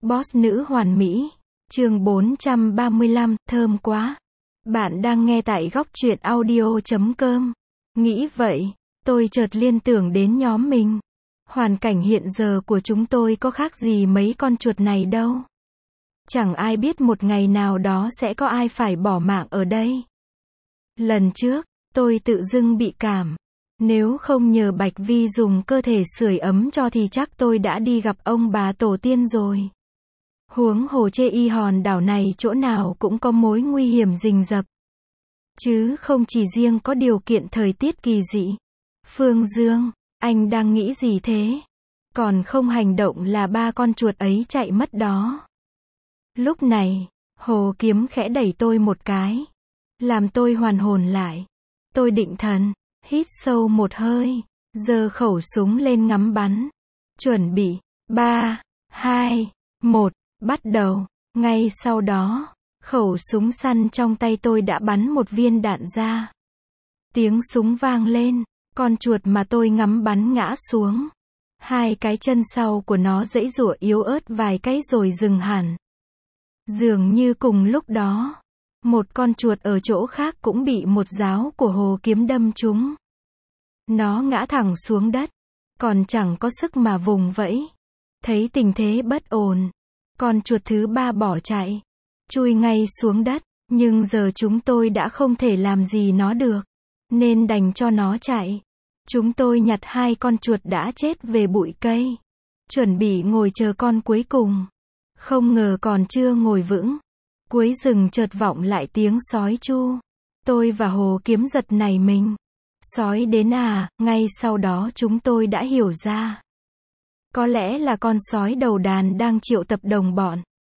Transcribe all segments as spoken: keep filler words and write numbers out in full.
Boss nữ hoàn mỹ. Chương bốn trăm ba mươi lăm, thơm quá. Bạn đang nghe tại góc truyện audio chấm com. Nghĩ vậy, tôi chợt liên tưởng đến nhóm mình. Hoàn cảnh hiện giờ của chúng tôi có khác gì mấy con chuột này đâu. Chẳng ai biết một ngày nào đó sẽ có ai phải bỏ mạng ở đây. Lần trước, tôi tự dưng bị cảm. Nếu không nhờ Bạch Vi dùng cơ thể sưởi ấm cho thì chắc tôi đã đi gặp ông bà tổ tiên rồi. Huống hồ chê y hòn đảo này chỗ nào cũng có mối nguy hiểm rình rập. Chứ không chỉ riêng có điều kiện thời tiết kỳ dị. Phương Dương, anh đang nghĩ gì thế? Còn không hành động là ba con chuột ấy chạy mất đó. Lúc này, Hồ Kiếm khẽ đẩy tôi một cái. Làm tôi hoàn hồn lại. Tôi định thần, hít sâu một hơi, giơ khẩu súng lên ngắm bắn. Chuẩn bị, ba, hai, một, bắt đầu. Ngay sau đó, khẩu súng săn trong tay tôi đã bắn một viên đạn ra. Tiếng súng vang lên, con chuột mà tôi ngắm bắn ngã xuống. Hai cái chân sau của nó giãy giụa yếu ớt vài cái rồi dừng hẳn. Dường như cùng lúc đó, một con chuột ở chỗ khác cũng bị một giáo của Hồ Kiếm đâm trúng. Nó ngã thẳng xuống đất, còn chẳng có sức mà vùng vẫy. Thấy tình thế bất ổn, con chuột thứ ba bỏ chạy, chui ngay xuống đất, nhưng giờ chúng tôi đã không thể làm gì nó được, nên đành cho nó chạy. Chúng tôi nhặt hai con chuột đã chết về bụi cây, chuẩn bị ngồi chờ con cuối cùng. Không ngờ còn chưa ngồi vững, cuối rừng chợt vọng lại tiếng sói chu. Tôi và Hồ Kiếm giật nảy mình. Sói đến à? Ngay sau đó chúng tôi đã hiểu ra. Có lẽ là con sói đầu đàn đang triệu tập đồng bọn.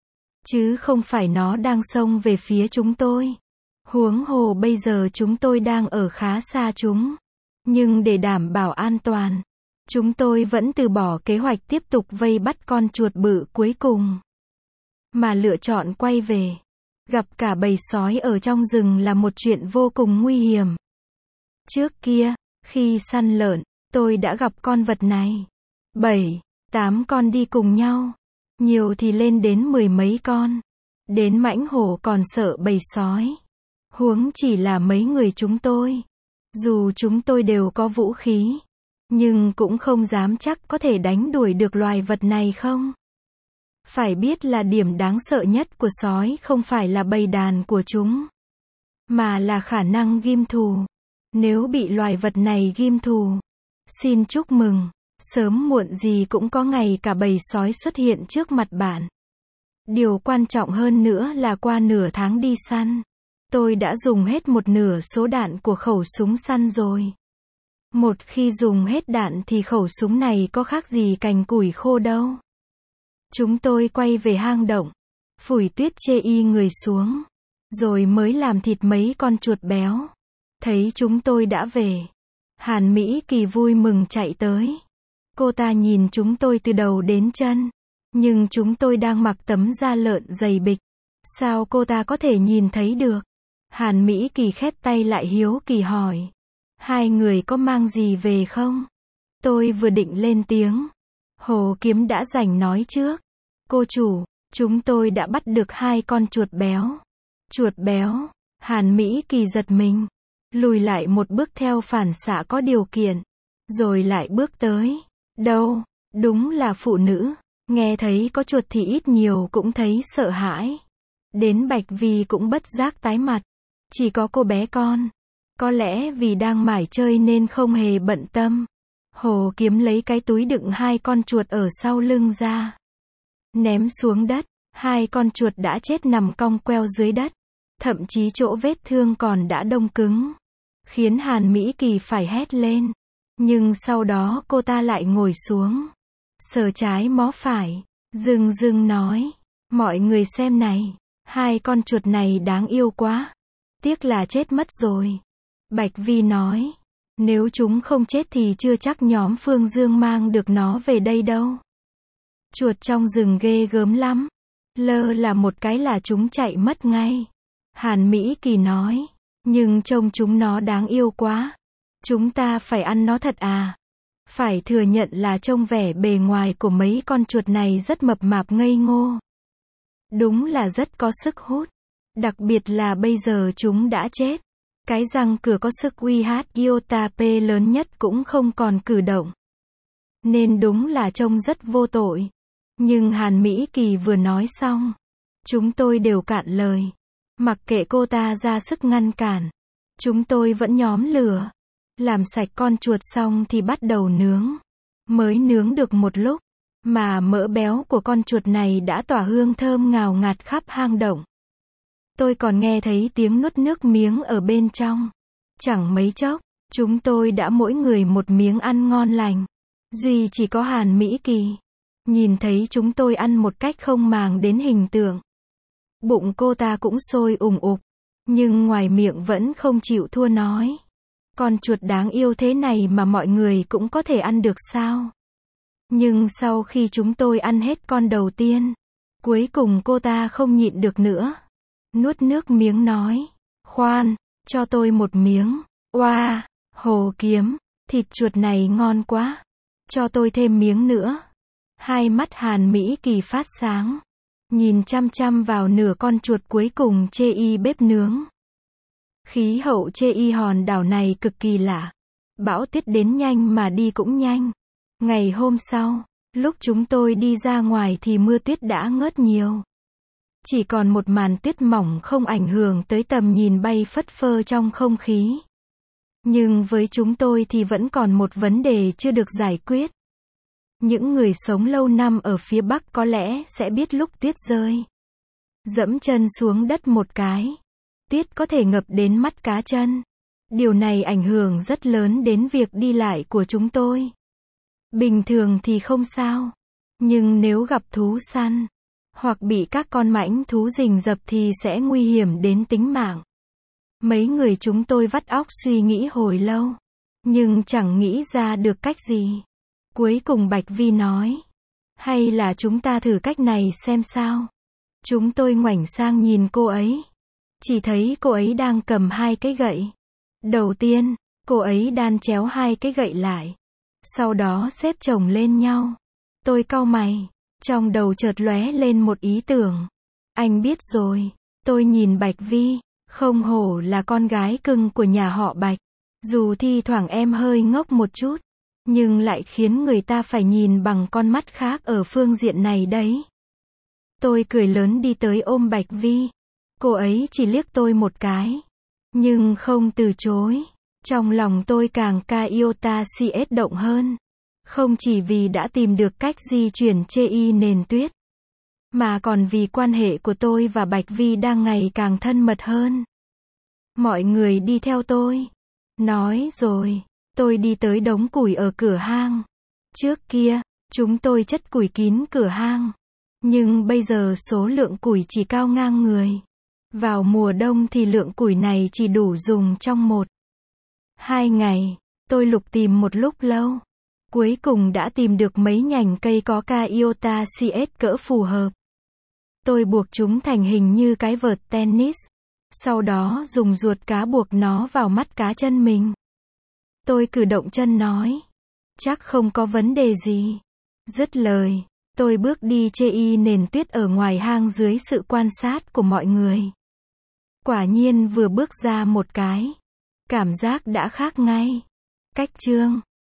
Chứ không phải nó đang xông về phía chúng tôi. Huống hồ bây giờ chúng tôi đang ở khá xa chúng. Nhưng để đảm bảo an toàn, chúng tôi vẫn từ bỏ kế hoạch tiếp tục vây bắt con chuột bự cuối cùng. Mà lựa chọn quay về. Gặp cả bầy sói ở trong rừng là một chuyện vô cùng nguy hiểm. Trước kia, khi săn lợn, tôi đã gặp con vật này. Bảy, tám con đi cùng nhau. Nhiều thì lên đến mười mấy con. Đến mãnh hổ còn sợ bầy sói. Huống chỉ là mấy người chúng tôi. Dù chúng tôi đều có vũ khí, nhưng cũng không dám chắc có thể đánh đuổi được loài vật này không. Phải biết là điểm đáng sợ nhất của sói không phải là bầy đàn của chúng, mà là khả năng ghim thù. Nếu bị loài vật này ghim thù, xin chúc mừng, sớm muộn gì cũng có ngày cả bầy sói xuất hiện trước mặt bạn. Điều quan trọng hơn nữa là qua nửa tháng đi săn, tôi đã dùng hết một nửa số đạn của khẩu súng săn rồi. Một khi dùng hết đạn thì khẩu súng này có khác gì cành củi khô đâu. Chúng tôi quay về hang động, phủi tuyết chê y người xuống, rồi mới làm thịt mấy con chuột béo. Thấy chúng tôi đã về, Hàn Mỹ Kỳ vui mừng chạy tới. Cô ta nhìn chúng tôi từ đầu đến chân, nhưng chúng tôi đang mặc tấm da lợn dày bịch. Sao cô ta có thể nhìn thấy được? Hàn Mỹ Kỳ khép tay lại hiếu kỳ hỏi. Hai người có mang gì về không? Tôi vừa định lên tiếng. Hồ Kiếm đã rảnh nói trước. Cô chủ, chúng tôi đã bắt được hai con chuột béo. Chuột béo? Hàn Mỹ Kỳ giật mình. Lùi lại một bước theo phản xạ có điều kiện. Rồi lại bước tới. Đâu? Đúng là phụ nữ. Nghe thấy có chuột thì ít nhiều cũng thấy sợ hãi. Đến Bạch Vi cũng bất giác tái mặt. Chỉ có cô bé con. Có lẽ vì đang mải chơi nên không hề bận tâm. Hồ Kiếm lấy cái túi đựng hai con chuột ở sau lưng ra. Ném xuống đất. Hai con chuột đã chết nằm cong queo dưới đất. Thậm chí chỗ vết thương còn đã đông cứng. Khiến Hàn Mỹ Kỳ phải hét lên. Nhưng sau đó cô ta lại ngồi xuống. Sờ trái mó phải. Dưng dưng nói. Mọi người xem này. Hai con chuột này đáng yêu quá. Tiếc là chết mất rồi. Bạch Vi nói. Nếu chúng không chết thì chưa chắc nhóm Phương Dương mang được nó về đây đâu. Chuột trong rừng ghê gớm lắm. Lơ là một cái là chúng chạy mất ngay. Hàn Mỹ Kỳ nói. Nhưng trông chúng nó đáng yêu quá. Chúng ta phải ăn nó thật à? Phải thừa nhận là trông vẻ bề ngoài của mấy con chuột này rất mập mạp ngây ngô. Đúng là rất có sức hút. Đặc biệt là bây giờ chúng đã chết. Cái răng cửa có sức uy hát iota P lớn nhất cũng không còn cử động. Nên đúng là trông rất vô tội. Nhưng Hàn Mỹ Kỳ vừa nói xong, chúng tôi đều cạn lời. Mặc kệ cô ta ra sức ngăn cản, chúng tôi vẫn nhóm lửa. Làm sạch con chuột xong thì bắt đầu nướng. Mới nướng được một lúc, mà mỡ béo của con chuột này đã tỏa hương thơm ngào ngạt khắp hang động. Tôi còn nghe thấy tiếng nuốt nước miếng ở bên trong. Chẳng mấy chốc, chúng tôi đã mỗi người một miếng ăn ngon lành. Duy chỉ có Hàn Mỹ Kỳ. Nhìn thấy chúng tôi ăn một cách không màng đến hình tượng. Bụng cô ta cũng sôi ủng ục. Nhưng ngoài miệng vẫn không chịu thua nói. Con chuột đáng yêu thế này mà mọi người cũng có thể ăn được sao? Nhưng sau khi chúng tôi ăn hết con đầu tiên, cuối cùng cô ta không nhịn được nữa. Nuốt nước miếng nói. Khoan, cho tôi một miếng. Oa, wow, Hồ Kiếm, thịt chuột này ngon quá. Cho tôi thêm miếng nữa. Hai mắt Hàn Mỹ Kỳ phát sáng. Nhìn chăm chăm vào nửa con chuột cuối cùng chê y bếp nướng. Khí hậu chê y hòn đảo này cực kỳ lạ. Bão tuyết đến nhanh mà đi cũng nhanh. Ngày hôm sau, lúc chúng tôi đi ra ngoài thì mưa tuyết đã ngớt nhiều. Chỉ còn một màn tuyết mỏng không ảnh hưởng tới tầm nhìn bay phất phơ trong không khí. Nhưng với chúng tôi thì vẫn còn một vấn đề chưa được giải quyết. Những người sống lâu năm ở phía Bắc có lẽ sẽ biết lúc tuyết rơi. Dẫm chân xuống đất một cái. Tuyết có thể ngập đến mắt cá chân. Điều này ảnh hưởng rất lớn đến việc đi lại của chúng tôi. Bình thường thì không sao. Nhưng nếu gặp thú săn, hoặc bị các con mãnh thú rình rập thì sẽ nguy hiểm đến tính mạng. Mấy người chúng tôi vắt óc suy nghĩ hồi lâu. Nhưng chẳng nghĩ ra được cách gì. Cuối cùng Bạch Vi nói. Hay là chúng ta thử cách này xem sao. Chúng tôi ngoảnh sang nhìn cô ấy. Chỉ thấy cô ấy đang cầm hai cái gậy. Đầu tiên, cô ấy đan chéo hai cái gậy lại. Sau đó xếp chồng lên nhau. Tôi cau mày. Trong đầu chợt lóe lên một ý tưởng. Anh biết rồi. Tôi nhìn Bạch Vi. Không hổ là con gái cưng của nhà họ Bạch. Dù thi thoảng em hơi ngốc một chút. Nhưng lại khiến người ta phải nhìn bằng con mắt khác ở phương diện này đấy. Tôi cười lớn đi tới ôm Bạch Vi. Cô ấy chỉ liếc tôi một cái. Nhưng không từ chối. Trong lòng tôi càng ca iota cs động hơn. Không chỉ vì đã tìm được cách di chuyển chê y nền tuyết. Mà còn vì quan hệ của tôi và Bạch Vi đang ngày càng thân mật hơn. Mọi người đi theo tôi. Nói rồi. Tôi đi tới đống củi ở cửa hang. Trước kia, chúng tôi chất củi kín cửa hang. Nhưng bây giờ số lượng củi chỉ cao ngang người. Vào mùa đông thì lượng củi này chỉ đủ dùng trong một, hai ngày. Tôi lục tìm một lúc lâu. Cuối cùng đã tìm được mấy nhành cây có ca iota cs cỡ phù hợp. Tôi buộc chúng thành hình như cái vợt tennis. Sau đó dùng ruột cá buộc nó vào mắt cá chân mình. Tôi cử động chân nói. Chắc không có vấn đề gì. Dứt lời, tôi bước đi chê y nền tuyết ở ngoài hang dưới sự quan sát của mọi người. Quả nhiên vừa bước ra một cái. Cảm giác đã khác ngay. Cách chương